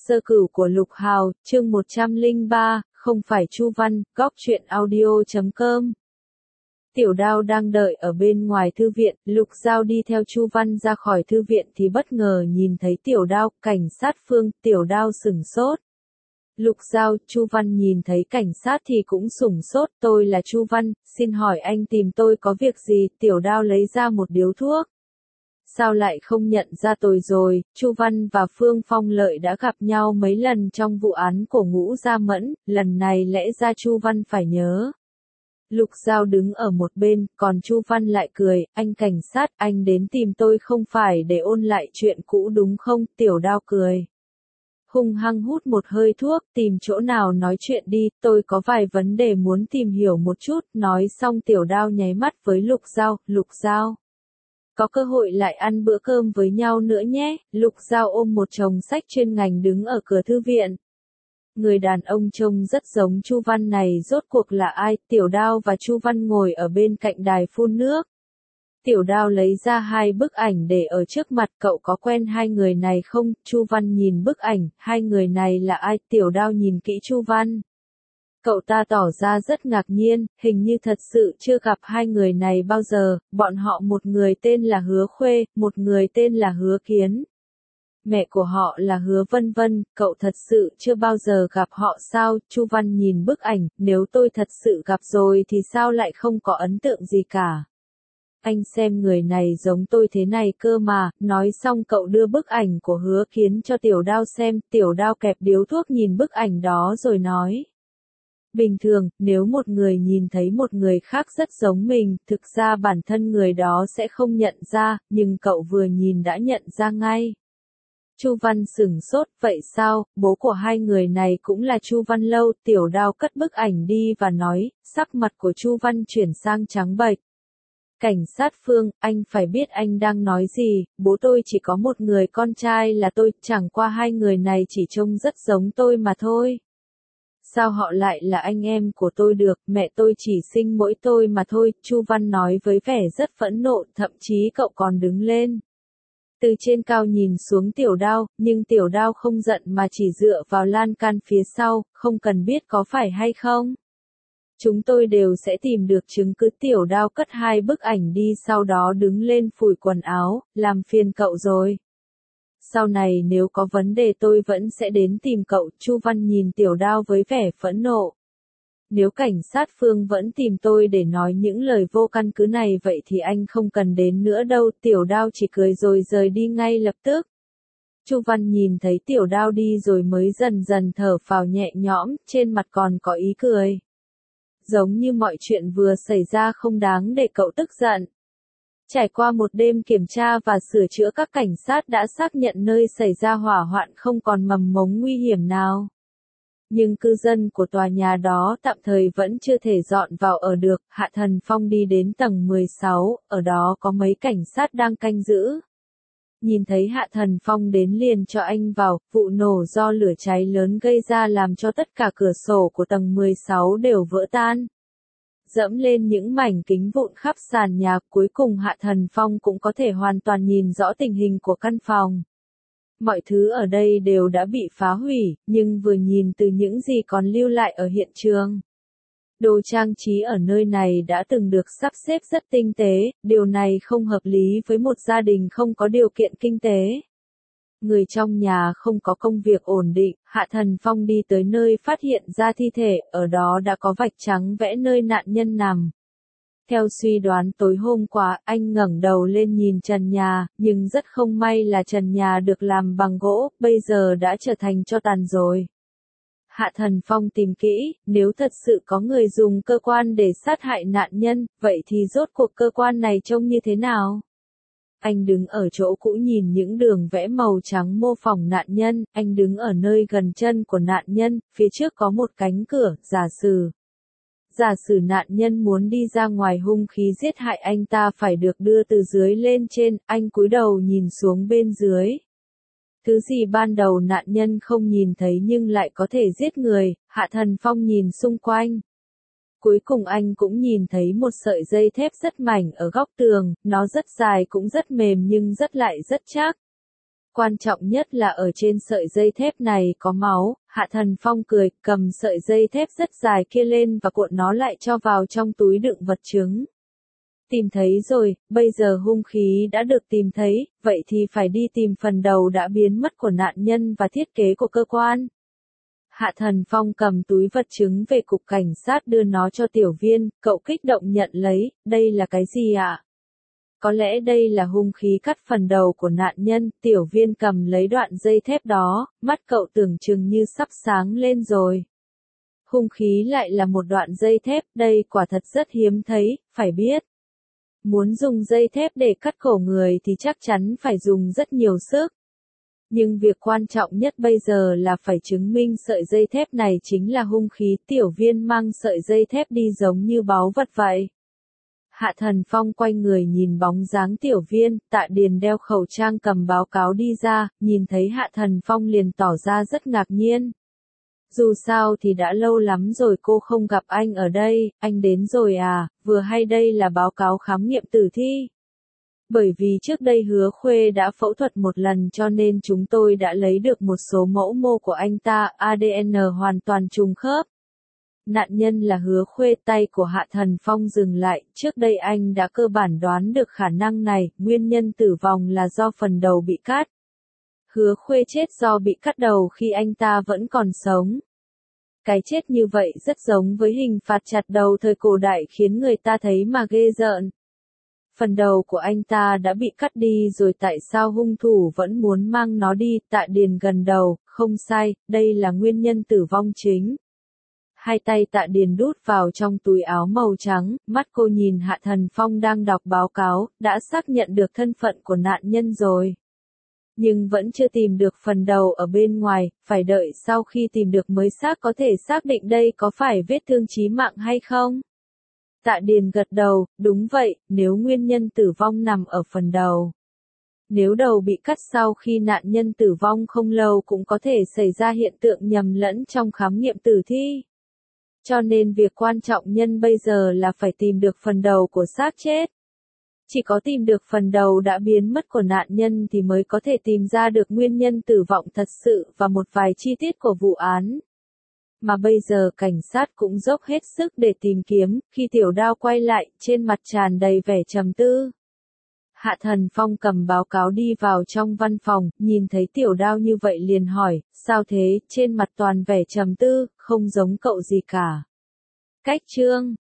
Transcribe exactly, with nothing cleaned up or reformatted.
Sơ cửu của Lục Hào, chương một trăm lẻ ba, không phải Chu Văn, góc truyện audio chấm com. Tiểu Đao đang đợi ở bên ngoài thư viện, Lục Giao đi theo Chu Văn ra khỏi thư viện thì bất ngờ nhìn thấy Tiểu Đao, cảnh sát Phương, Tiểu Đao sửng sốt. Lục Giao, Chu Văn nhìn thấy cảnh sát thì cũng sửng sốt, tôi là Chu Văn, xin hỏi anh tìm tôi có việc gì? Tiểu Đao lấy ra một điếu thuốc. Sao lại không nhận ra tôi rồi? Chu Văn và Phương Phong Lợi đã gặp nhau mấy lần trong vụ án của Ngũ Gia Mẫn, lần này lẽ ra Chu Văn phải nhớ. Lục Giao đứng ở một bên, còn Chu Văn lại cười, anh cảnh sát, anh đến tìm tôi không phải để ôn lại chuyện cũ đúng không? Tiểu Đao cười. Hung hăng hút một hơi thuốc, tìm chỗ nào nói chuyện đi, tôi có vài vấn đề muốn tìm hiểu một chút, nói xong Tiểu Đao nháy mắt với Lục Giao, Lục Giao. Có cơ hội lại ăn bữa cơm với nhau nữa nhé. Lục Giao ôm một chồng sách chuyên ngành đứng ở cửa thư viện. Người đàn ông trông rất giống Chu Văn này rốt cuộc là ai? Tiểu Đao và Chu Văn ngồi ở bên cạnh đài phun nước. Tiểu Đao lấy ra hai bức ảnh để ở trước mặt, cậu có quen hai người này không? Chu Văn nhìn bức ảnh, hai người này là ai? Tiểu Đao nhìn kỹ Chu Văn. Cậu ta tỏ ra rất ngạc nhiên, hình như thật sự chưa gặp hai người này bao giờ, bọn họ một người tên là Hứa Khuê, một người tên là Hứa Kiến. Mẹ của họ là Hứa Vân Vân, cậu thật sự chưa bao giờ gặp họ sao? Chu Văn nhìn bức ảnh, nếu tôi thật sự gặp rồi thì sao lại không có ấn tượng gì cả? Anh xem người này giống tôi thế này cơ mà, nói xong cậu đưa bức ảnh của Hứa Kiến cho Tiểu Đao xem, Tiểu Đao kẹp điếu thuốc nhìn bức ảnh đó rồi nói. Bình thường, nếu một người nhìn thấy một người khác rất giống mình, thực ra bản thân người đó sẽ không nhận ra, nhưng cậu vừa nhìn đã nhận ra ngay. Chu Văn sửng sốt, vậy sao, bố của hai người này cũng là Chu Văn Lâu. Tiểu Đao cất bức ảnh đi và nói, sắc mặt của Chu Văn chuyển sang trắng bệch. Cảnh sát Phương, anh phải biết anh đang nói gì, bố tôi chỉ có một người con trai là tôi, chẳng qua hai người này chỉ trông rất giống tôi mà thôi. Sao họ lại là anh em của tôi được, mẹ tôi chỉ sinh mỗi tôi mà thôi, Chu Văn nói với vẻ rất phẫn nộ, thậm chí cậu còn đứng lên. Từ trên cao nhìn xuống Tiểu Đao, nhưng Tiểu Đao không giận mà chỉ dựa vào lan can phía sau, không cần biết có phải hay không. Chúng tôi đều sẽ tìm được chứng cứ. Tiểu Đao cất hai bức ảnh đi sau đó đứng lên phủi quần áo, làm phiền cậu rồi. Sau này nếu có vấn đề tôi vẫn sẽ đến tìm cậu. Chu Văn nhìn Tiểu Đao với vẻ phẫn nộ. Nếu cảnh sát Phương vẫn tìm tôi để nói những lời vô căn cứ này vậy thì anh không cần đến nữa đâu. Tiểu Đao chỉ cười rồi rời đi ngay lập tức. Chu Văn nhìn thấy Tiểu Đao đi rồi mới dần dần thở phào nhẹ nhõm, trên mặt còn có ý cười. Giống như mọi chuyện vừa xảy ra không đáng để cậu tức giận. Trải qua một đêm kiểm tra và sửa chữa, các cảnh sát đã xác nhận nơi xảy ra hỏa hoạn không còn mầm mống nguy hiểm nào. Nhưng cư dân của tòa nhà đó tạm thời vẫn chưa thể dọn vào ở được. Hạ Thần Phong đi đến tầng mười sáu, ở đó có mấy cảnh sát đang canh giữ. Nhìn thấy Hạ Thần Phong đến liền cho anh vào, vụ nổ do lửa cháy lớn gây ra làm cho tất cả cửa sổ của tầng mười sáu đều vỡ tan. Dẫm lên những mảnh kính vụn khắp sàn nhà, cuối cùng Hạ Thần Phong cũng có thể hoàn toàn nhìn rõ tình hình của căn phòng. Mọi thứ ở đây đều đã bị phá hủy, nhưng vừa nhìn từ những gì còn lưu lại ở hiện trường. Đồ trang trí ở nơi này đã từng được sắp xếp rất tinh tế, điều này không hợp lý với một gia đình không có điều kiện kinh tế. Người trong nhà không có công việc ổn định, Hạ Thần Phong đi tới nơi phát hiện ra thi thể, ở đó đã có vạch trắng vẽ nơi nạn nhân nằm. Theo suy đoán tối hôm qua, anh ngẩng đầu lên nhìn trần nhà, nhưng rất không may là trần nhà được làm bằng gỗ, bây giờ đã trở thành tro tàn rồi. Hạ Thần Phong tìm kỹ, nếu thật sự có người dùng cơ quan để sát hại nạn nhân, vậy thì rốt cuộc cơ quan này trông như thế nào? Anh đứng ở chỗ cũ nhìn những đường vẽ màu trắng mô phỏng nạn nhân, anh đứng ở nơi gần chân của nạn nhân, phía trước có một cánh cửa, giả sử. Giả sử nạn nhân muốn đi ra ngoài, hung khí giết hại anh ta phải được đưa từ dưới lên trên, anh cúi đầu nhìn xuống bên dưới. Thứ gì ban đầu nạn nhân không nhìn thấy nhưng lại có thể giết người, Hạ Thần Phong nhìn xung quanh. Cuối cùng anh cũng nhìn thấy một sợi dây thép rất mảnh ở góc tường, nó rất dài cũng rất mềm nhưng rất lại rất chắc. Quan trọng nhất là ở trên sợi dây thép này có máu. Hạ Thần Phong cười, cầm sợi dây thép rất dài kia lên và cuộn nó lại cho vào trong túi đựng vật chứng. Tìm thấy rồi, bây giờ hung khí đã được tìm thấy, vậy thì phải đi tìm phần đầu đã biến mất của nạn nhân và thiết kế của cơ quan. Hạ Thần Phong cầm túi vật chứng về cục cảnh sát đưa nó cho Tiểu Viên, cậu kích động nhận lấy, đây là cái gì ạ? Có lẽ đây là hung khí cắt phần đầu của nạn nhân. Tiểu Viên cầm lấy đoạn dây thép đó, mắt cậu tưởng chừng như sắp sáng lên rồi. Hung khí lại là một đoạn dây thép, đây quả thật rất hiếm thấy, phải biết. Muốn dùng dây thép để cắt cổ người thì chắc chắn phải dùng rất nhiều sức. Nhưng việc quan trọng nhất bây giờ là phải chứng minh sợi dây thép này chính là hung khí. Tiểu Viên mang sợi dây thép đi giống như báu vật vậy. Hạ Thần Phong quay người nhìn bóng dáng Tiểu Viên, Tạ Điền đeo khẩu trang cầm báo cáo đi ra, nhìn thấy Hạ Thần Phong liền tỏ ra rất ngạc nhiên. Dù sao thì đã lâu lắm rồi cô không gặp anh ở đây, anh đến rồi à, vừa hay đây là báo cáo khám nghiệm tử thi. Bởi vì trước đây Hứa Khuê đã phẫu thuật một lần cho nên chúng tôi đã lấy được một số mẫu mô của anh ta, a đê en hoàn toàn trùng khớp. Nạn nhân là Hứa Khuê. Tay của Hạ Thần Phong dừng lại, trước đây anh đã cơ bản đoán được khả năng này, nguyên nhân tử vong là do phần đầu bị cắt. Hứa Khuê chết do bị cắt đầu khi anh ta vẫn còn sống. Cái chết như vậy rất giống với hình phạt chặt đầu thời cổ đại khiến người ta thấy mà ghê rợn. Phần đầu của anh ta đã bị cắt đi rồi tại sao hung thủ vẫn muốn mang nó đi? Tạ Điền gần đầu, không sai, đây là nguyên nhân tử vong chính. Hai tay Tạ Điền đút vào trong túi áo màu trắng, mắt cô nhìn Hạ Thần Phong đang đọc báo cáo, đã xác nhận được thân phận của nạn nhân rồi. Nhưng vẫn chưa tìm được phần đầu ở bên ngoài, phải đợi sau khi tìm được mới xác có thể xác định đây có phải vết thương chí mạng hay không. Tạ Điền gật đầu, đúng vậy, nếu nguyên nhân tử vong nằm ở phần đầu. Nếu đầu bị cắt sau khi nạn nhân tử vong không lâu cũng có thể xảy ra hiện tượng nhầm lẫn trong khám nghiệm tử thi. Cho nên việc quan trọng nhân bây giờ là phải tìm được phần đầu của xác chết. Chỉ có tìm được phần đầu đã biến mất của nạn nhân thì mới có thể tìm ra được nguyên nhân tử vong thật sự và một vài chi tiết của vụ án. Mà bây giờ cảnh sát cũng dốc hết sức để tìm kiếm, khi Tiểu Đao quay lại, trên mặt tràn đầy vẻ trầm tư. Hạ Thần Phong cầm báo cáo đi vào trong văn phòng, nhìn thấy Tiểu Đao như vậy liền hỏi, sao thế, trên mặt toàn vẻ trầm tư, không giống cậu gì cả. Cách chương